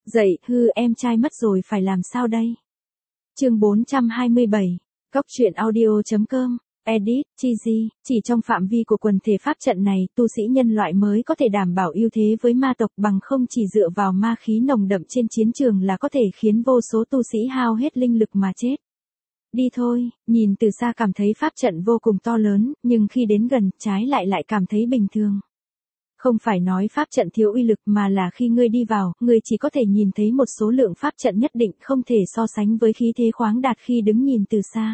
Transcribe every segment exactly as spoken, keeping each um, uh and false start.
Dậy, hư em trai mất rồi phải làm sao đây? Chương bốn trăm hai mươi bảy, Góc truyện audio chấm com, edit, Chizy, chỉ trong phạm vi của quần thể pháp trận này, tu sĩ nhân loại mới có thể đảm bảo ưu thế với ma tộc, bằng không chỉ dựa vào ma khí nồng đậm trên chiến trường là có thể khiến vô số tu sĩ hao hết linh lực mà chết. Đi thôi, nhìn từ xa cảm thấy pháp trận vô cùng to lớn, nhưng khi đến gần, trái lại lại cảm thấy bình thường. Không phải nói pháp trận thiếu uy lực mà là khi ngươi đi vào, ngươi chỉ có thể nhìn thấy một số lượng pháp trận nhất định, không thể so sánh với khí thế khoáng đạt khi đứng nhìn từ xa.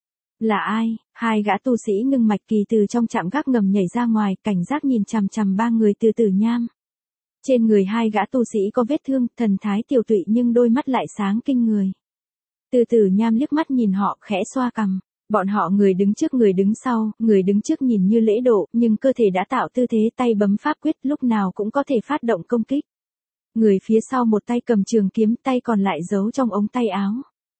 Là ai? Hai gã tu sĩ ngưng mạch kỳ từ trong trạm gác ngầm nhảy ra ngoài, cảnh giác nhìn chằm chằm ba người từ Tử Nham. Trên người hai gã tu sĩ có vết thương, thần thái tiều tụy nhưng đôi mắt lại sáng kinh người. Từ Tử Nham liếc mắt nhìn họ, khẽ xoa cằm. Bọn họ người đứng trước người đứng sau, người đứng trước nhìn như lễ độ, nhưng cơ thể đã tạo tư thế tay bấm pháp quyết, lúc nào cũng có thể phát động công kích. Người phía sau một tay cầm trường kiếm, tay còn lại giấu trong ống tay áo.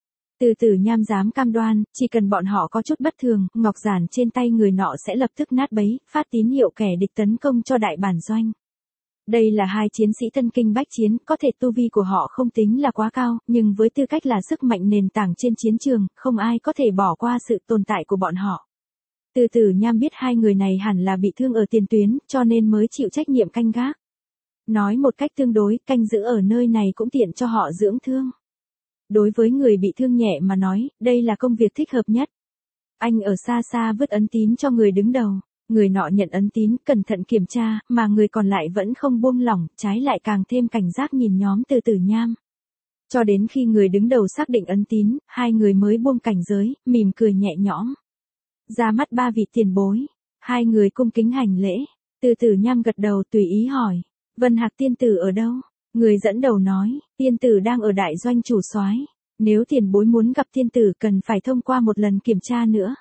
Từ Tử Nham dám cam đoan, chỉ cần bọn họ có chút bất thường, ngọc giản trên tay người nọ sẽ lập tức nát bấy, phát tín hiệu kẻ địch tấn công cho đại bản doanh. Đây là hai chiến sĩ thân kinh bách chiến, có thể tu vi của họ không tính là quá cao, nhưng với tư cách là sức mạnh nền tảng trên chiến trường, không ai có thể bỏ qua sự tồn tại của bọn họ. Từ Tử Nham biết hai người này hẳn là bị thương ở tiền tuyến, cho nên mới chịu trách nhiệm canh gác. Nói một cách tương đối, canh giữ ở nơi này cũng tiện cho họ dưỡng thương. Đối với người bị thương nhẹ mà nói, đây là công việc thích hợp nhất. Anh ở xa xa vứt ấn tín cho người đứng đầu. Người nọ nhận ấn tín, cẩn thận kiểm tra, mà người còn lại vẫn không buông lỏng, trái lại càng thêm cảnh giác nhìn nhóm Từ Tử Nham. Cho đến khi người đứng đầu xác định ấn tín, hai người mới buông cảnh giới, mỉm cười nhẹ nhõm. Ra mắt ba vị tiền bối, hai người cung kính hành lễ. Từ Tử Nham gật đầu tùy ý hỏi, Vân Hạc tiên tử ở đâu? Người dẫn đầu nói, tiên tử đang ở đại doanh chủ soái. Nếu tiền bối muốn gặp tiên tử cần phải thông qua một lần kiểm tra nữa.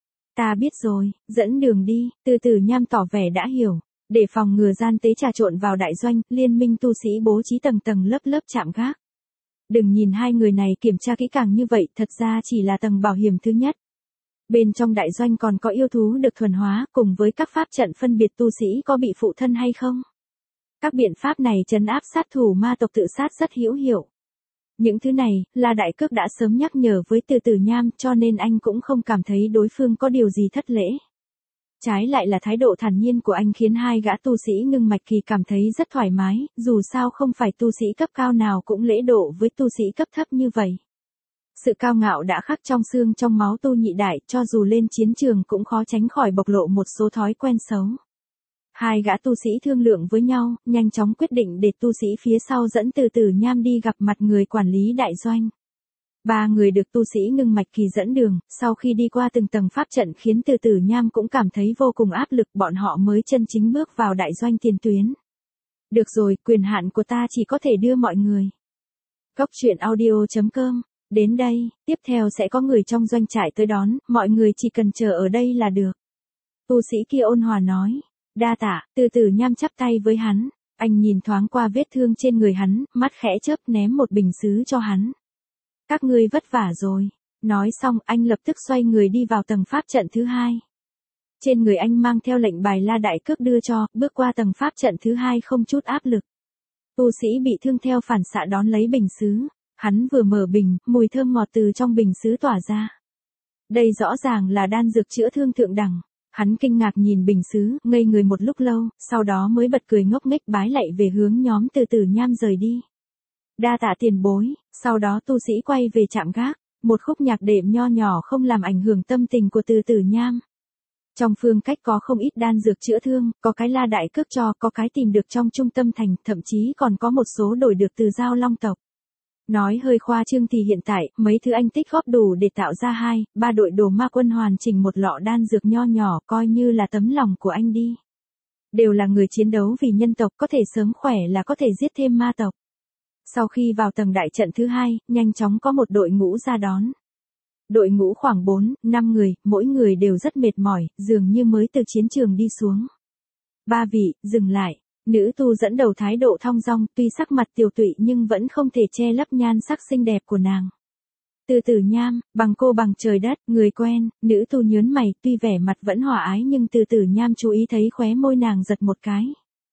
Ta biết rồi, dẫn đường đi. Từ Tử Nham tỏ vẻ đã hiểu. Để phòng ngừa gian tế trà trộn vào đại doanh, liên minh tu sĩ bố trí tầng tầng lớp lớp trạm gác. Đừng nhìn hai người này kiểm tra kỹ càng như vậy, thật ra chỉ là tầng bảo hiểm thứ nhất. Bên trong đại doanh còn có yêu thú được thuần hóa, cùng với các pháp trận phân biệt tu sĩ có bị phụ thân hay không. Các biện pháp này trấn áp sát thủ ma tộc tự sát rất hữu hiệu. Những thứ này, là Đại Cước đã sớm nhắc nhở với Từ Tử Nham, cho nên anh cũng không cảm thấy đối phương có điều gì thất lễ. Trái lại là thái độ thản nhiên của anh khiến hai gã tu sĩ ngưng mạch kỳ cảm thấy rất thoải mái, dù sao không phải tu sĩ cấp cao nào cũng lễ độ với tu sĩ cấp thấp như vậy. Sự cao ngạo đã khắc trong xương trong máu tu nhị đại, cho dù lên chiến trường cũng khó tránh khỏi bộc lộ một số thói quen xấu. Hai gã tu sĩ thương lượng với nhau, nhanh chóng quyết định để tu sĩ phía sau dẫn Từ Tử Nham đi gặp mặt người quản lý đại doanh. Ba người được tu sĩ ngưng mạch kỳ dẫn đường, sau khi đi qua từng tầng pháp trận khiến Từ Tử Nham cũng cảm thấy vô cùng áp lực, bọn họ mới chân chính bước vào đại doanh tiền tuyến. Được rồi, quyền hạn của ta chỉ có thể đưa mọi người. Góc truyện audio chấm com, đến đây, tiếp theo sẽ có người trong doanh trại tới đón, mọi người chỉ cần chờ ở đây là được. Tu sĩ kia ôn hòa nói. Đa tạ. Từ Tử Nham chắp tay với hắn, anh nhìn thoáng qua vết thương trên người hắn, mắt khẽ chớp ném một bình sứ cho hắn. Các ngươi vất vả rồi. Nói xong anh lập tức xoay người đi vào tầng pháp trận thứ hai. Trên người anh mang theo lệnh bài La Đại Cước đưa cho, bước qua tầng pháp trận thứ hai không chút áp lực. Tu sĩ bị thương theo phản xạ đón lấy bình sứ, hắn vừa mở bình, mùi thơm ngọt từ trong bình sứ tỏa ra. Đây rõ ràng là đan dược chữa thương thượng đẳng. Hắn kinh ngạc nhìn bình sứ, ngây người một lúc lâu, sau đó mới bật cười ngốc nghếch bái lạy về hướng nhóm Từ Tử Nham rời đi. Đa tạ tiền bối, sau đó tu sĩ quay về trạm gác, một khúc nhạc đệm nho nhỏ không làm ảnh hưởng tâm tình của Từ Tử Nham. Trong phương cách có không ít đan dược chữa thương, có cái La Đại Cước cho, có cái tìm được trong trung tâm thành, thậm chí còn có một số đổi được từ Giao Long tộc. Nói hơi khoa trương thì hiện tại, mấy thứ anh tích góp đủ để tạo ra hai, ba đội đồ ma quân hoàn chỉnh một lọ đan dược nho nhỏ, coi như là tấm lòng của anh đi. Đều là người chiến đấu vì nhân tộc, có thể sớm khỏe là có thể giết thêm ma tộc. Sau khi vào tầng đại trận thứ hai, nhanh chóng có một đội ngũ ra đón. Đội ngũ khoảng bốn, năm người, mỗi người đều rất mệt mỏi, dường như mới từ chiến trường đi xuống. Ba vị, dừng lại. Nữ tu dẫn đầu thái độ thong dong, tuy sắc mặt tiều tụy nhưng vẫn không thể che lấp nhan sắc xinh đẹp của nàng. Từ Tử Nham, bằng cô bằng trời đất, người quen. Nữ tu nhớn mày, tuy vẻ mặt vẫn hòa ái nhưng Từ Tử Nham chú ý thấy khóe môi nàng giật một cái.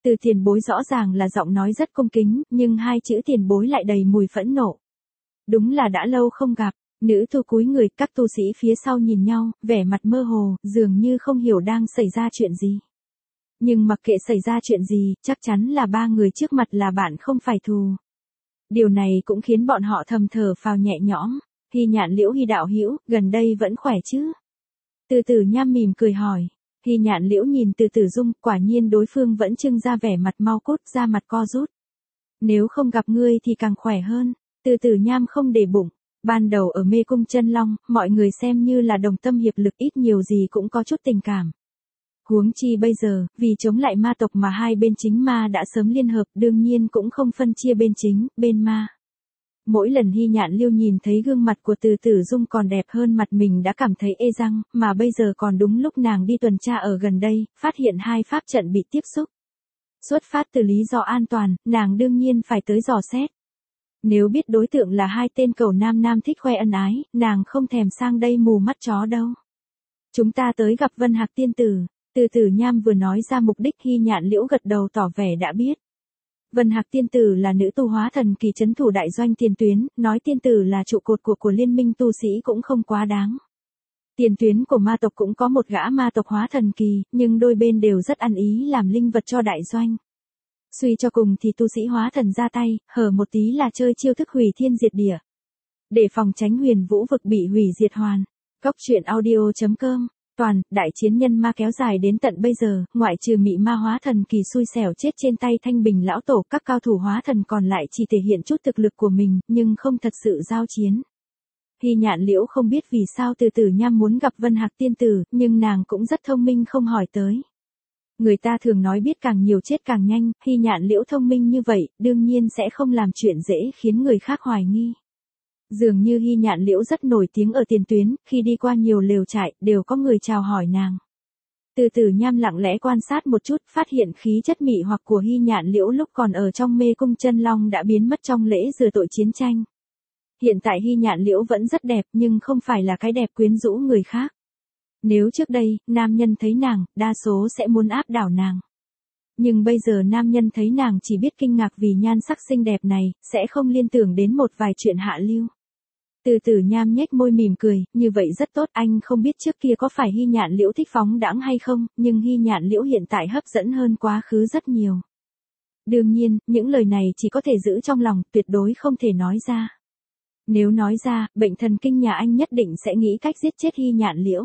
Từ tiền bối rõ ràng là giọng nói rất cung kính, nhưng hai chữ tiền bối lại đầy mùi phẫn nộ. Đúng là đã lâu không gặp, nữ tu cúi người, các tu sĩ phía sau nhìn nhau, vẻ mặt mơ hồ, dường như không hiểu đang xảy ra chuyện gì. Nhưng mặc kệ xảy ra chuyện gì, chắc chắn là ba người trước mặt là bạn không phải thù. Điều này cũng khiến bọn họ thầm thở phào nhẹ nhõm. Hy Nhạn Liễu, Hy đạo hữu, gần đây vẫn khỏe chứ? Từ Tử Nham mỉm cười hỏi. Hy Nhạn Liễu nhìn Từ Tử Dung, quả nhiên đối phương vẫn trưng ra vẻ mặt mau cốt, ra mặt co rút. Nếu không gặp ngươi thì càng khỏe hơn. Từ Tử Nham không để bụng. Ban đầu ở mê cung chân long, mọi người xem như là đồng tâm hiệp lực, ít nhiều gì cũng có chút tình cảm. Huống chi bây giờ, vì chống lại ma tộc mà hai bên chính ma đã sớm liên hợp, đương nhiên cũng không phân chia bên chính, bên ma. Mỗi lần Hy Nhạn Liêu nhìn thấy gương mặt của Từ Tử Dung còn đẹp hơn mặt mình đã cảm thấy ê răng, mà bây giờ còn đúng lúc nàng đi tuần tra ở gần đây, phát hiện hai pháp trận bị tiếp xúc. Xuất phát từ lý do an toàn, nàng đương nhiên phải tới dò xét. Nếu biết đối tượng là hai tên cẩu nam nam thích khoe ân ái, nàng không thèm sang đây mù mắt chó đâu. Chúng ta tới gặp Vân Hạc tiên tử. Từ Tử Nham vừa nói ra mục đích, Hy Nhạn Liễu gật đầu tỏ vẻ đã biết. Vân Hạc tiên tử là nữ tu hóa thần kỳ trấn thủ đại doanh tiền tuyến, nói tiên tử là trụ cột của của liên minh tu sĩ cũng không quá đáng. Tiền tuyến của ma tộc cũng có một gã ma tộc hóa thần kỳ, nhưng đôi bên đều rất ăn ý làm linh vật cho đại doanh. Suy cho cùng thì tu sĩ hóa thần ra tay, hở một tí là chơi chiêu thức hủy thiên diệt địa. Để phòng tránh huyền vũ vực bị hủy diệt hoàn. Cốc truyện audio chấm com. Toàn, đại chiến nhân ma kéo dài đến tận bây giờ, ngoại trừ mị ma hóa thần kỳ xui xẻo chết trên tay Thanh Bình lão tổ, các cao thủ hóa thần còn lại chỉ thể hiện chút thực lực của mình, nhưng không thật sự giao chiến. Hy Nhạn Liễu không biết vì sao Từ Tử Nham muốn gặp Vân Hạc tiên tử, nhưng nàng cũng rất thông minh không hỏi tới. Người ta thường nói biết càng nhiều chết càng nhanh, Hy Nhạn Liễu thông minh như vậy, đương nhiên sẽ không làm chuyện dễ khiến người khác hoài nghi. Dường như Hy Nhạn Liễu rất nổi tiếng ở tiền tuyến, khi đi qua nhiều lều trại, đều có người chào hỏi nàng. Từ Tử Nham lặng lẽ quan sát một chút, phát hiện khí chất mị hoặc của Hy Nhạn Liễu lúc còn ở trong mê cung chân long đã biến mất trong lễ rửa tội chiến tranh. Hiện tại Hy Nhạn Liễu vẫn rất đẹp, nhưng không phải là cái đẹp quyến rũ người khác. Nếu trước đây, nam nhân thấy nàng, đa số sẽ muốn áp đảo nàng. Nhưng bây giờ nam nhân thấy nàng chỉ biết kinh ngạc vì nhan sắc xinh đẹp này, sẽ không liên tưởng đến một vài chuyện hạ lưu. Từ Tử Nham nhếch môi mỉm cười, như vậy rất tốt, anh không biết trước kia có phải Hy Nhạn Liễu thích phóng đãng hay không, nhưng Hy Nhạn Liễu hiện tại hấp dẫn hơn quá khứ rất nhiều. Đương nhiên, những lời này chỉ có thể giữ trong lòng, tuyệt đối không thể nói ra. Nếu nói ra, bệnh thần kinh nhà anh nhất định sẽ nghĩ cách giết chết Hy Nhạn Liễu.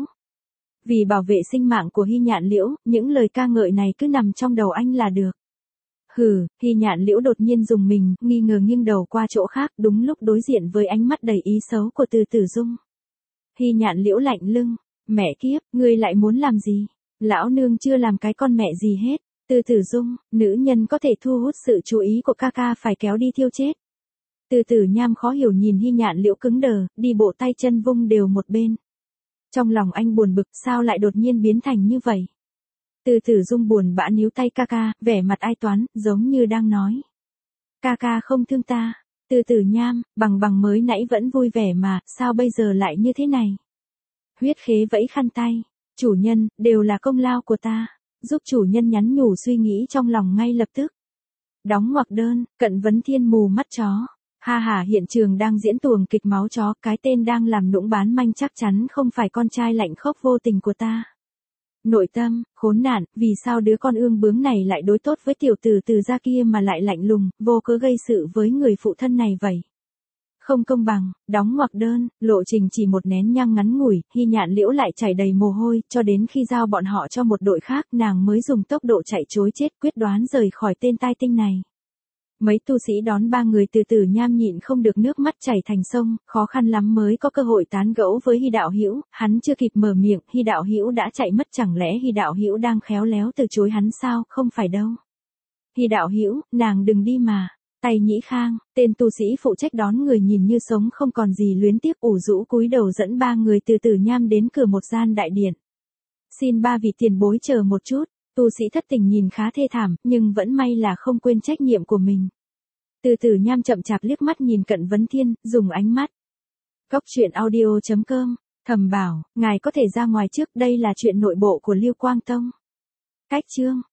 Vì bảo vệ sinh mạng của Hy Nhạn Liễu, những lời ca ngợi này cứ nằm trong đầu anh là được. Hừ, Hy Nhạn Liễu đột nhiên dùng mình, nghi ngờ nghiêng đầu qua chỗ khác, đúng lúc đối diện với ánh mắt đầy ý xấu của Từ Tử Dung. Hy Nhạn Liễu lạnh lưng, mẹ kiếp, ngươi lại muốn làm gì? Lão nương chưa làm cái con mẹ gì hết. Từ Tử Dung, nữ nhân có thể thu hút sự chú ý của ca ca phải kéo đi thiêu chết. Từ Tử Nham khó hiểu nhìn Hy Nhạn Liễu cứng đờ, đi bộ tay chân vung đều một bên. Trong lòng anh buồn bực, sao lại đột nhiên biến thành như vậy? Từ Tử Dung buồn bã níu tay ca ca, vẻ mặt ai toán, giống như đang nói. Ca ca không thương ta. Từ Tử Nham, bằng bằng mới nãy vẫn vui vẻ mà, sao bây giờ lại như thế này? Huyết khế vẫy khăn tay. Chủ nhân, đều là công lao của ta. Giúp chủ nhân nhắn nhủ suy nghĩ trong lòng ngay lập tức. Đóng ngoặc đơn, Cận Vấn Thiên mù mắt chó. Ha ha, hiện trường đang diễn tuồng kịch máu chó, cái tên đang làm nũng bán manh chắc chắn không phải con trai lạnh khốc vô tình của ta. Nội tâm, khốn nạn, vì sao đứa con ương bướng này lại đối tốt với tiểu tử từ gia kia mà lại lạnh lùng, vô cớ gây sự với người phụ thân này vậy? Không công bằng, đóng ngoặc đơn, lộ trình chỉ một nén nhang ngắn ngủi, Hy Nhạn Liễu lại chảy đầy mồ hôi, cho đến khi giao bọn họ cho một đội khác, nàng mới dùng tốc độ chạy trối chết quyết đoán rời khỏi tên tai tinh này. Mấy tu sĩ đón ba người Từ Tử Nham nhịn không được nước mắt chảy thành sông, khó khăn lắm mới có cơ hội tán gẫu với Hy đạo hữu, hắn chưa kịp mở miệng, Hy đạo hữu đã chạy mất, chẳng lẽ Hy đạo hữu đang khéo léo từ chối hắn sao? Không phải đâu. Hy đạo hữu, nàng đừng đi mà. Tay Nhĩ Khang, tên tu sĩ phụ trách đón người nhìn như sống không còn gì luyến tiếc, ủ rũ cúi đầu dẫn ba người Từ Tử Nham đến cửa một gian đại điện. Xin ba vị tiền bối chờ một chút. Tu sĩ thất tình nhìn khá thê thảm, nhưng vẫn may là không quên trách nhiệm của mình. Từ Tử Nham chậm chạp liếc mắt nhìn Cận Vấn Thiên, dùng ánh mắt. Cốc truyện audio chấm com, thầm bảo, ngài có thể ra ngoài trước, đây là chuyện nội bộ của Lưu Quang Tông. Cách chương.